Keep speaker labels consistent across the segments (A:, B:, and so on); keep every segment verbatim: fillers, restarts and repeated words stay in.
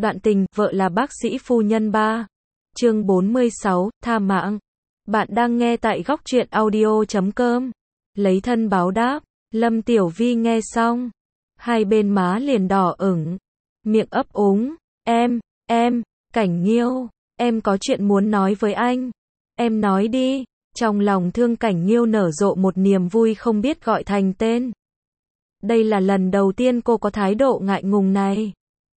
A: Đoạn tình, vợ là bác sĩ phu nhân ba. Chương bốn mươi sáu, tha mạng. Bạn đang nghe tại góc truyện audio chấm com. Lấy thân báo đáp. Lâm Tiểu Vi nghe xong, hai bên má liền đỏ ửng, miệng ấp úng. Em, em, Cảnh Nghiêu, em có chuyện muốn nói với anh. Em nói đi. Trong lòng Thương Cảnh Nghiêu nở rộ một niềm vui không biết gọi thành tên. Đây là lần đầu tiên cô có thái độ ngại ngùng này.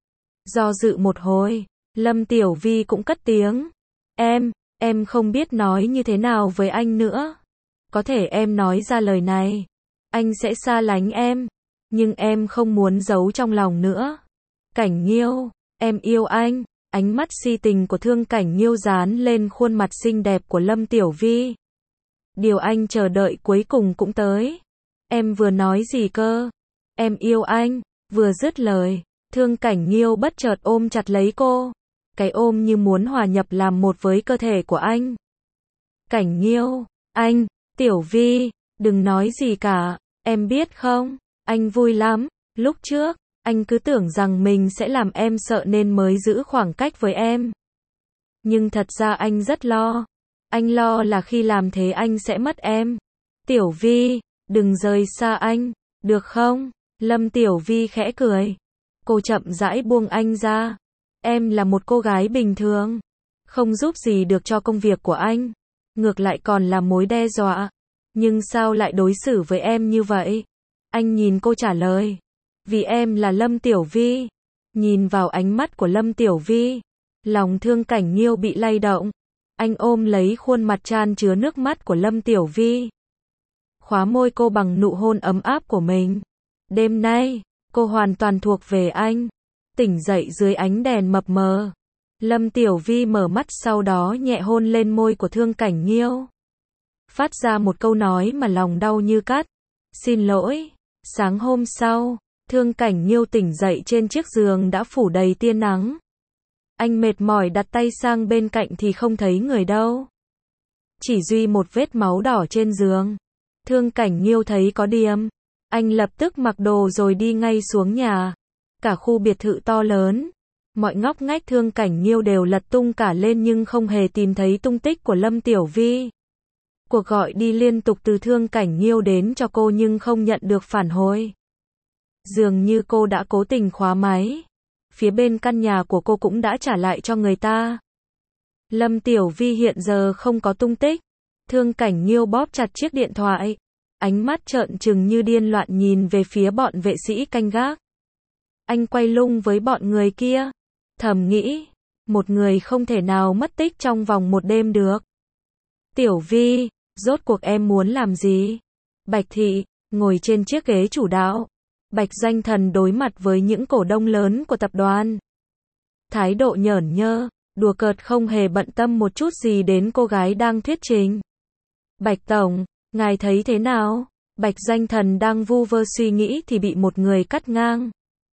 A: Do dự một hồi, Lâm Tiểu Vi cũng cất tiếng. Em, em không biết nói như thế nào với anh nữa. Có thể em nói ra lời này, anh sẽ xa lánh em. Nhưng em không muốn giấu trong lòng nữa. Cảnh Nghiêu, em yêu anh. Ánh mắt si tình của Thương Cảnh Nghiêu dán lên khuôn mặt xinh đẹp của Lâm Tiểu Vi. Điều anh chờ đợi cuối cùng cũng tới. Em vừa nói gì cơ? Em yêu anh. Vừa dứt lời, Thương Cảnh Nghiêu bất chợt ôm chặt lấy cô. Cái ôm như muốn hòa nhập làm một với cơ thể của anh. Cảnh Nghiêu, anh, Tiểu Vi, đừng nói gì cả. Em biết không, anh vui lắm. Lúc trước, anh cứ tưởng rằng mình sẽ làm em sợ nên mới giữ khoảng cách với em. Nhưng thật ra anh rất lo. Anh lo là khi làm thế anh sẽ mất em. Tiểu Vi, đừng rời xa anh, được không? Lâm Tiểu Vi khẽ cười. Cô chậm rãi buông anh ra. Em là một cô gái bình thường, không giúp gì được cho công việc của anh, ngược lại còn là mối đe dọa. Nhưng sao lại đối xử với em như vậy? Anh nhìn cô trả lời. Vì em là Lâm Tiểu Vi. Nhìn vào ánh mắt của Lâm Tiểu Vi, lòng Thương Cảnh Nghiêu bị lay động. Anh ôm lấy khuôn mặt chan chứa nước mắt của Lâm Tiểu Vi, khóa môi cô bằng nụ hôn ấm áp của mình. Đêm nay, cô hoàn toàn thuộc về anh. Tỉnh dậy dưới ánh đèn mập mờ, Lâm Tiểu Vi mở mắt, sau đó nhẹ hôn lên môi của Thương Cảnh Nghiêu. Phát ra một câu nói mà lòng đau như cắt. Xin lỗi. Sáng hôm sau, Thương Cảnh Nghiêu tỉnh dậy trên chiếc giường đã phủ đầy tia nắng. Anh mệt mỏi đặt tay sang bên cạnh thì không thấy người đâu. Chỉ duy một vết máu đỏ trên giường. Thương Cảnh Nghiêu thấy có điểm. Anh lập tức mặc đồ rồi đi ngay xuống nhà. Cả khu biệt thự to lớn, mọi ngóc ngách Thương Cảnh Nghiêu đều lật tung cả lên nhưng không hề tìm thấy tung tích của Lâm Tiểu Vi. Cuộc gọi đi liên tục từ Thương Cảnh Nghiêu đến cho cô nhưng không nhận được phản hồi. Dường như cô đã cố tình khóa máy. Phía bên căn nhà của cô cũng đã trả lại cho người ta. Lâm Tiểu Vi hiện giờ không có tung tích. Thương Cảnh Nghiêu bóp chặt chiếc điện thoại, ánh mắt trợn trừng như điên loạn nhìn về phía bọn vệ sĩ canh gác. Anh quay lưng với bọn người kia, thầm nghĩ, một người không thể nào mất tích trong vòng một đêm được. Tiểu Vi, rốt cuộc em muốn làm gì? Bạch Thị, ngồi trên chiếc ghế chủ đạo. Bạch Doanh Thần đối mặt với những cổ đông lớn của tập đoàn. Thái độ nhởn nhơ, đùa cợt không hề bận tâm một chút gì đến cô gái đang thuyết trình. Bạch Tổng, ngài thấy thế nào? Bạch Doanh Thần đang vu vơ suy nghĩ thì bị một người cắt ngang.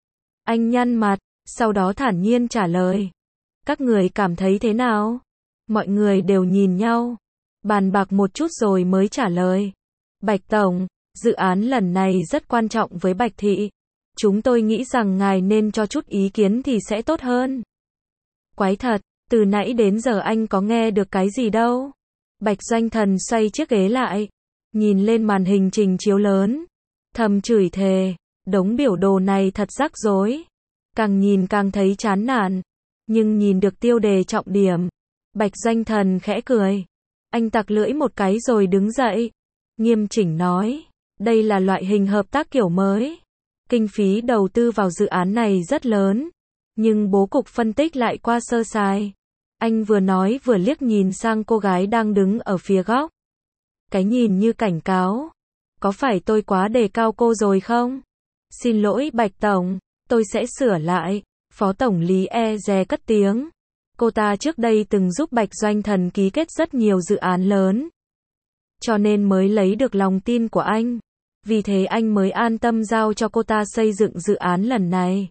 A: Anh nhăn mặt, sau đó thản nhiên trả lời. Các người cảm thấy thế nào? Mọi người đều nhìn nhau, bàn bạc một chút rồi mới trả lời. Bạch Tổng, dự án lần này rất quan trọng với Bạch Thị. Chúng tôi nghĩ rằng ngài nên cho chút ý kiến thì sẽ tốt hơn. Quái thật, từ nãy đến giờ anh có nghe được cái gì đâu. Bạch Doanh Thần xoay chiếc ghế lại, nhìn lên màn hình trình chiếu lớn, thầm chửi thề, đống biểu đồ này thật rắc rối. Càng nhìn càng thấy chán nản, nhưng nhìn được tiêu đề trọng điểm. Bạch Doanh Thần khẽ cười. Anh tặc lưỡi một cái rồi đứng dậy, nghiêm chỉnh nói, đây là loại hình hợp tác kiểu mới. Kinh phí đầu tư vào dự án này rất lớn, nhưng bố cục phân tích lại qua sơ sài. Anh vừa nói vừa liếc nhìn sang cô gái đang đứng ở phía góc. Cái nhìn như cảnh cáo. Có phải tôi quá đề cao cô rồi không? Xin lỗi Bạch Tổng, tôi sẽ sửa lại. Phó Tổng lý e dè cất tiếng. Cô ta trước đây từng giúp Bạch Doanh Thần ký kết rất nhiều dự án lớn, cho nên mới lấy được lòng tin của anh. Vì thế anh mới an tâm giao cho cô ta xây dựng dự án lần này.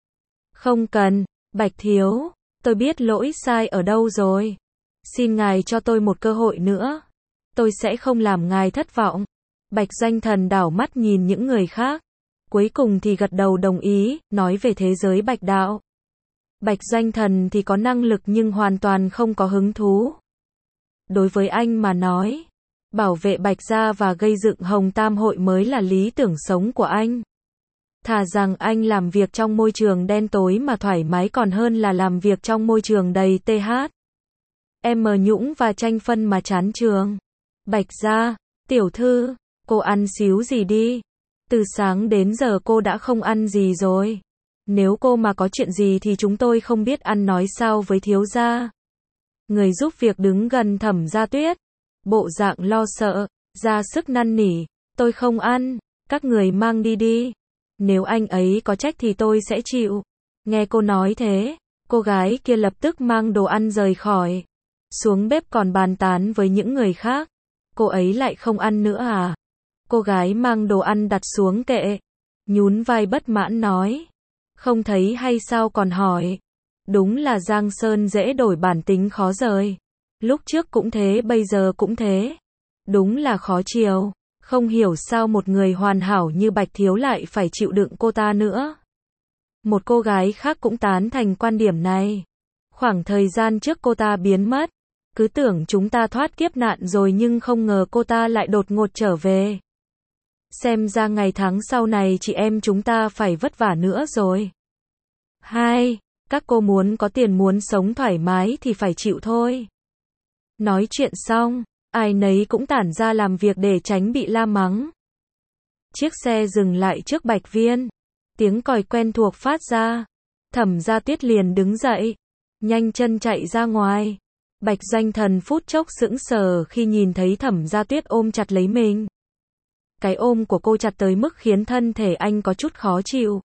A: Không cần, Bạch Thiếu, tôi biết lỗi sai ở đâu rồi. Xin ngài cho tôi một cơ hội nữa. Tôi sẽ không làm ngài thất vọng. Bạch Doanh Thần đảo mắt nhìn những người khác. Cuối cùng thì gật đầu đồng ý, nói về thế giới Bạch Đạo. Bạch Doanh Thần thì có năng lực nhưng hoàn toàn không có hứng thú. Đối với anh mà nói, bảo vệ Bạch gia và gây dựng Hồng Tam hội mới là lý tưởng sống của anh. Thà rằng anh làm việc trong môi trường đen tối mà thoải mái còn hơn là làm việc trong môi trường đầy tê hát, em nhũng và tranh phân mà chán trường. Bạch gia, tiểu thư, cô ăn xíu gì đi. Từ sáng đến giờ cô đã không ăn gì rồi. Nếu cô mà có chuyện gì thì chúng tôi không biết ăn nói sao với thiếu gia. Người giúp việc đứng gần Thẩm Gia Tuyết, bộ dạng lo sợ, ra sức năn nỉ, tôi không ăn, các người mang đi đi. Nếu anh ấy có trách thì tôi sẽ chịu. Nghe cô nói thế, cô gái kia lập tức mang đồ ăn rời khỏi. Xuống bếp còn bàn tán với những người khác. Cô ấy lại không ăn nữa à? Cô gái mang đồ ăn đặt xuống kệ, nhún vai bất mãn nói. Không thấy hay sao còn hỏi. Đúng là Giang Sơn dễ đổi bản tính khó rời. Lúc trước cũng thế bây giờ cũng thế. Đúng là khó chiều. Không hiểu sao một người hoàn hảo như Bạch Thiếu lại phải chịu đựng cô ta nữa. Một cô gái khác cũng tán thành quan điểm này. Khoảng thời gian trước cô ta biến mất. Cứ tưởng chúng ta thoát kiếp nạn rồi nhưng không ngờ cô ta lại đột ngột trở về. Xem ra ngày tháng sau này chị em chúng ta phải vất vả nữa rồi. Hai, các cô muốn có tiền muốn sống thoải mái thì phải chịu thôi. Nói chuyện xong, ai nấy cũng tản ra làm việc để tránh bị la mắng. Chiếc xe dừng lại trước Bạch Viên. Tiếng còi quen thuộc phát ra. Thẩm Gia Tuyết liền đứng dậy, nhanh chân chạy ra ngoài. Bạch Doanh Thần phút chốc sững sờ khi nhìn thấy Thẩm Gia Tuyết ôm chặt lấy mình. Cái ôm của cô chặt tới mức khiến thân thể anh có chút khó chịu.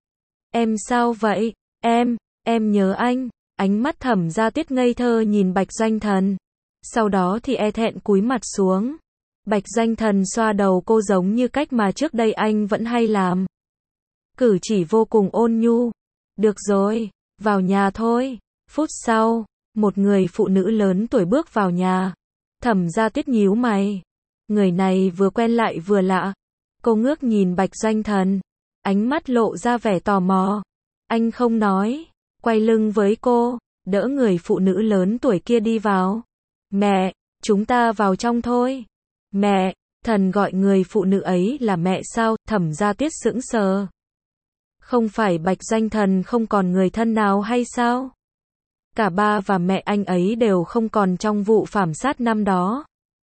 A: Em sao vậy? Em, em nhớ anh. Ánh mắt Thẩm Gia Tuyết ngây thơ nhìn Bạch Doanh Thần. Sau đó thì e thẹn cúi mặt xuống. Bạch Doanh Thần xoa đầu cô giống như cách mà trước đây anh vẫn hay làm. Cử chỉ vô cùng ôn nhu. Được rồi, vào nhà thôi. Phút sau, một người phụ nữ lớn tuổi bước vào nhà. Thẩm Gia Tuyết nhíu mày. Người này vừa quen lại vừa lạ. Cô ngước nhìn Bạch Doanh Thần. Ánh mắt lộ ra vẻ tò mò. Anh không nói. Quay lưng với cô, đỡ người phụ nữ lớn tuổi kia đi vào. Mẹ, chúng ta vào trong thôi. Mẹ, Thần gọi người phụ nữ ấy là mẹ sao? Thẩm Gia Tuyết sững sờ. Không phải Bạch Doanh Thần không còn người thân nào hay sao? Cả ba và mẹ anh ấy đều không còn trong vụ phảm sát năm đó.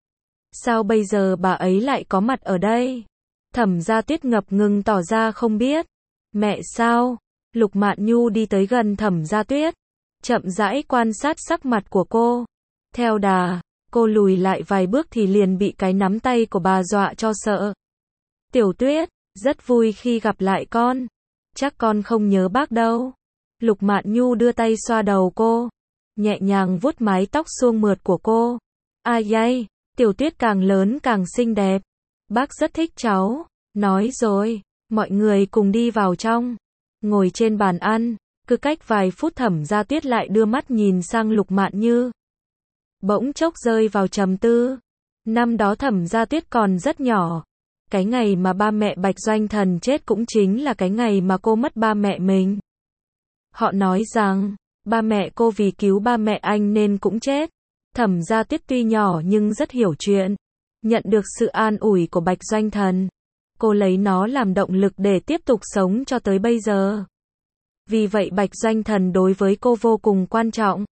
A: Sao bây giờ bà ấy lại có mặt ở đây? Thẩm Gia Tuyết ngập ngừng tỏ ra không biết. Mẹ sao? Lục Mạn Nhu đi tới gần Thẩm Gia Tuyết, chậm rãi quan sát sắc mặt của cô. Theo đà, cô lùi lại vài bước thì liền bị cái nắm tay của bà dọa cho sợ. Tiểu Tuyết, rất vui khi gặp lại con. Chắc con không nhớ bác đâu. Lục Mạn Nhu đưa tay xoa đầu cô, nhẹ nhàng vuốt mái tóc suông mượt của cô. Ai dây, Tiểu Tuyết càng lớn càng xinh đẹp. Bác rất thích cháu. Nói rồi, mọi người cùng đi vào trong. Ngồi trên bàn ăn, cứ cách vài phút Thẩm Gia Tuyết lại đưa mắt nhìn sang Lục Mạn Như. Bỗng chốc rơi vào trầm tư. Năm đó Thẩm Gia Tuyết còn rất nhỏ. Cái ngày mà ba mẹ Bạch Doanh Thần chết cũng chính là cái ngày mà cô mất ba mẹ mình. Họ nói rằng, ba mẹ cô vì cứu ba mẹ anh nên cũng chết. Thẩm Gia Tuyết tuy nhỏ nhưng rất hiểu chuyện. Nhận được sự an ủi của Bạch Doanh Thần. Cô lấy nó làm động lực để tiếp tục sống cho tới bây giờ. Vì vậy Bạch Doanh Thần đối với cô vô cùng quan trọng.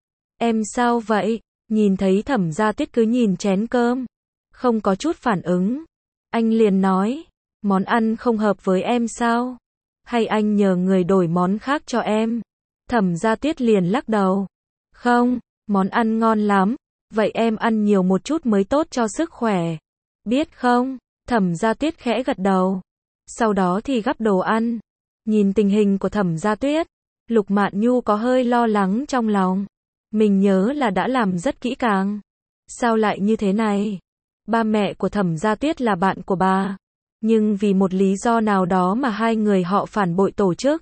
A: Em sao vậy? Nhìn thấy Thẩm Gia Tuyết cứ nhìn chén cơm, không có chút phản ứng. Anh liền nói, món ăn không hợp với em sao? Hay anh nhờ người đổi món khác cho em? Thẩm Gia Tuyết liền lắc đầu. Không, món ăn ngon lắm. Vậy em ăn nhiều một chút mới tốt cho sức khỏe. Biết không? Thẩm Gia Tuyết khẽ gật đầu. Sau đó thì gắp đồ ăn. Nhìn tình hình của Thẩm Gia Tuyết, Lục Mạn Nhu có hơi lo lắng trong lòng. Mình nhớ là đã làm rất kỹ càng. Sao lại như thế này? Ba mẹ của Thẩm Gia Tuyết là bạn của bà. Nhưng vì một lý do nào đó mà hai người họ phản bội tổ chức.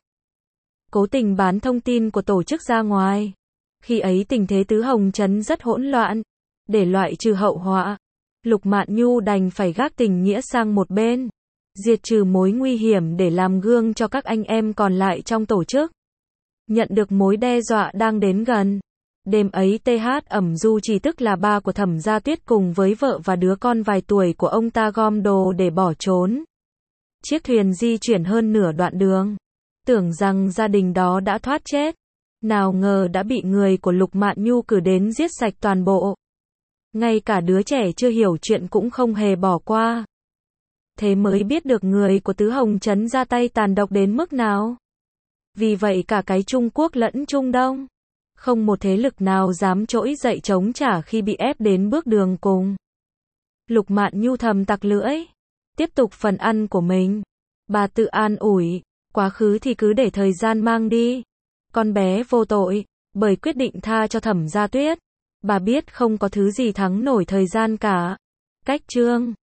A: Cố tình bán thông tin của tổ chức ra ngoài. Khi ấy tình thế tứ hồng trấn rất hỗn loạn. Để loại trừ hậu họa, Lục Mạn Nhu đành phải gác tình nghĩa sang một bên. Diệt trừ mối nguy hiểm để làm gương cho các anh em còn lại trong tổ chức. nhận được mối đe dọa đang đến gần. Đêm ấy tê hát ẩm du chỉ tức là ba của Thẩm Gia Tuyết cùng với vợ và đứa con vài tuổi của ông ta gom đồ để bỏ trốn. Chiếc thuyền di chuyển hơn nửa đoạn đường. Tưởng rằng gia đình đó đã thoát chết. Nào ngờ đã bị người của Lục Mạn Nhu cử đến giết sạch toàn bộ. Ngay cả đứa trẻ chưa hiểu chuyện cũng không hề bỏ qua. Thế mới biết được người của Tứ Hồng Trấn ra tay tàn độc đến mức nào. Vì vậy cả cái Trung Quốc lẫn Trung Đông, không một thế lực nào dám trỗi dậy chống trả khi bị ép đến bước đường cùng. Lục Mạn Nhu thầm tặc lưỡi, tiếp tục phần ăn của mình. Bà tự an ủi, quá khứ thì cứ để thời gian mang đi. Con bé vô tội, bởi quyết định tha cho Thẩm Gia Tuyết. Bà biết không có thứ gì thắng nổi thời gian cả. Cách chương